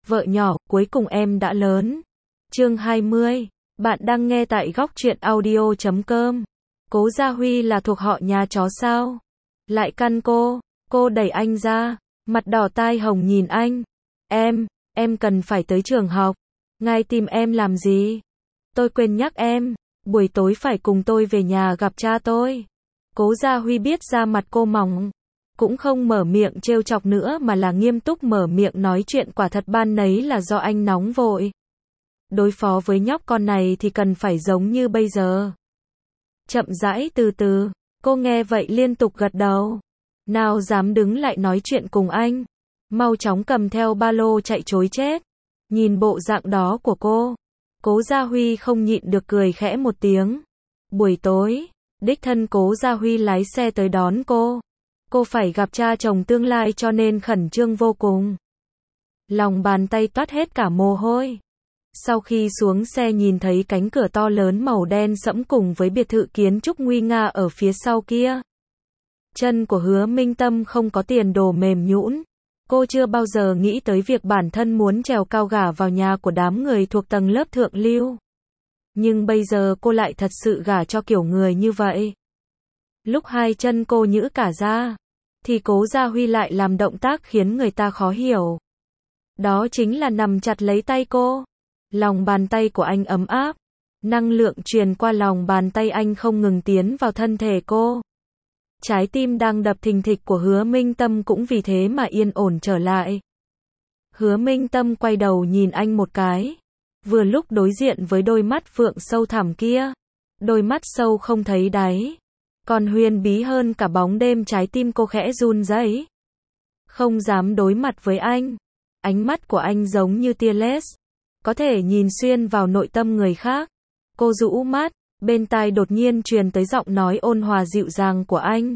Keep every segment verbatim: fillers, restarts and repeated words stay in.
Vợ nhỏ, cuối cùng em đã lớn. Chương hai mươi. Bạn đang nghe tại góc truyện audio chấm com. Cố Gia Huy là thuộc họ nhà chó sao? Lại căn cô. Cô đẩy anh ra. Mặt đỏ tai hồng nhìn anh. Em, em cần phải tới trường học. Ngài tìm em làm gì? Tôi quên nhắc em. Buổi tối phải cùng tôi về nhà gặp cha tôi. Cố Gia Huy biết da mặt cô mỏng. Cũng không mở miệng trêu chọc nữa mà là nghiêm túc mở miệng nói chuyện, quả thật ban nấy là do anh nóng vội. Đối phó với nhóc con này thì cần phải giống như bây giờ. Chậm rãi từ từ, cô nghe vậy liên tục gật đầu. Nào dám đứng lại nói chuyện cùng anh. Mau chóng cầm theo ba lô chạy trối chết. Nhìn bộ dạng đó của cô, Cố Gia Huy không nhịn được cười khẽ một tiếng. Buổi tối, đích thân Cố Gia Huy lái xe tới đón cô. Cô phải gặp cha chồng tương lai cho nên khẩn trương vô cùng. Lòng bàn tay toát hết cả mồ hôi. Sau khi xuống xe nhìn thấy cánh cửa to lớn màu đen sẫm cùng với biệt thự kiến trúc nguy nga ở phía sau kia. Chân của Hứa Minh Tâm không có tiền đồ mềm nhũn. Cô chưa bao giờ nghĩ tới việc bản thân muốn trèo cao gả vào nhà của đám người thuộc tầng lớp thượng lưu. Nhưng bây giờ cô lại thật sự gả cho kiểu người như vậy. Lúc hai chân cô nhữ cả ra, thì Cố Gia Huy lại làm động tác khiến người ta khó hiểu. Đó chính là nằm chặt lấy tay cô. Lòng bàn tay của anh ấm áp. Năng lượng truyền qua lòng bàn tay anh không ngừng tiến vào thân thể cô. Trái tim đang đập thình thịch của Hứa Minh Tâm cũng vì thế mà yên ổn trở lại. Hứa Minh Tâm quay đầu nhìn anh một cái. Vừa lúc đối diện với đôi mắt phượng sâu thẳm kia. Đôi mắt sâu không thấy đáy. Còn huyền bí hơn cả bóng đêm, trái tim cô khẽ run rẩy. Không dám đối mặt với anh. Ánh mắt của anh giống như tia laser, có thể nhìn xuyên vào nội tâm người khác. Cô rũ mắt, bên tai đột nhiên truyền tới giọng nói ôn hòa dịu dàng của anh.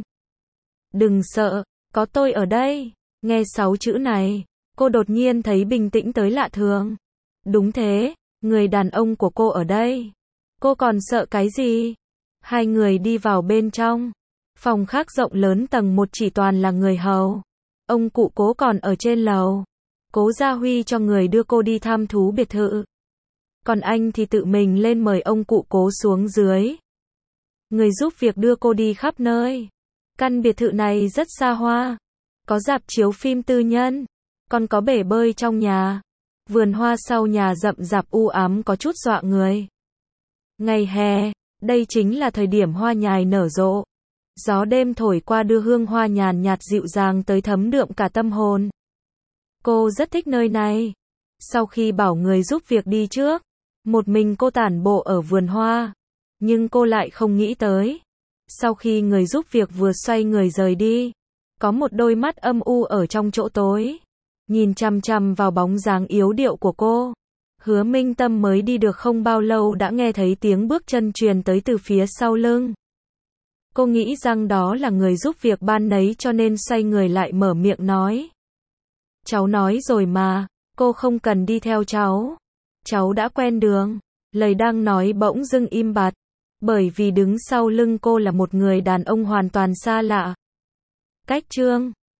Đừng sợ, có tôi ở đây. Nghe sáu chữ này, cô đột nhiên thấy bình tĩnh tới lạ thường. Đúng thế, người đàn ông của cô ở đây. Cô còn sợ cái gì? Hai người đi vào bên trong. Phòng khách rộng lớn tầng một chỉ toàn là người hầu. Ông cụ Cố còn ở trên lầu. Cố Gia Huy cho người đưa cô đi thăm thú biệt thự. Còn anh thì tự mình lên mời ông cụ Cố xuống dưới. Người giúp việc đưa cô đi khắp nơi. Căn biệt thự này rất xa hoa. Có rạp chiếu phim tư nhân. Còn có bể bơi trong nhà. Vườn hoa sau nhà rậm rạp u ám có chút dọa người. Ngày hè, đây chính là thời điểm hoa nhài nở rộ. Gió đêm thổi qua đưa hương hoa nhàn nhạt dịu dàng tới thấm đượm cả tâm hồn. Cô rất thích nơi này. Sau khi bảo người giúp việc đi trước, một mình cô tản bộ ở vườn hoa. Nhưng cô lại không nghĩ tới. Sau khi người giúp việc vừa xoay người rời đi, có một đôi mắt âm u ở trong chỗ tối. Nhìn chằm chằm vào bóng dáng yếu điệu của cô. Hứa Minh Tâm mới đi được không bao lâu đã nghe thấy tiếng bước chân truyền tới từ phía sau lưng. Cô nghĩ rằng đó là người giúp việc ban nấy cho nên xoay người lại mở miệng nói. Cháu nói rồi mà, cô không cần đi theo cháu. Cháu đã quen đường. Lời đang nói bỗng dưng im bặt. Bởi vì đứng sau lưng cô là một người đàn ông hoàn toàn xa lạ. Cách chương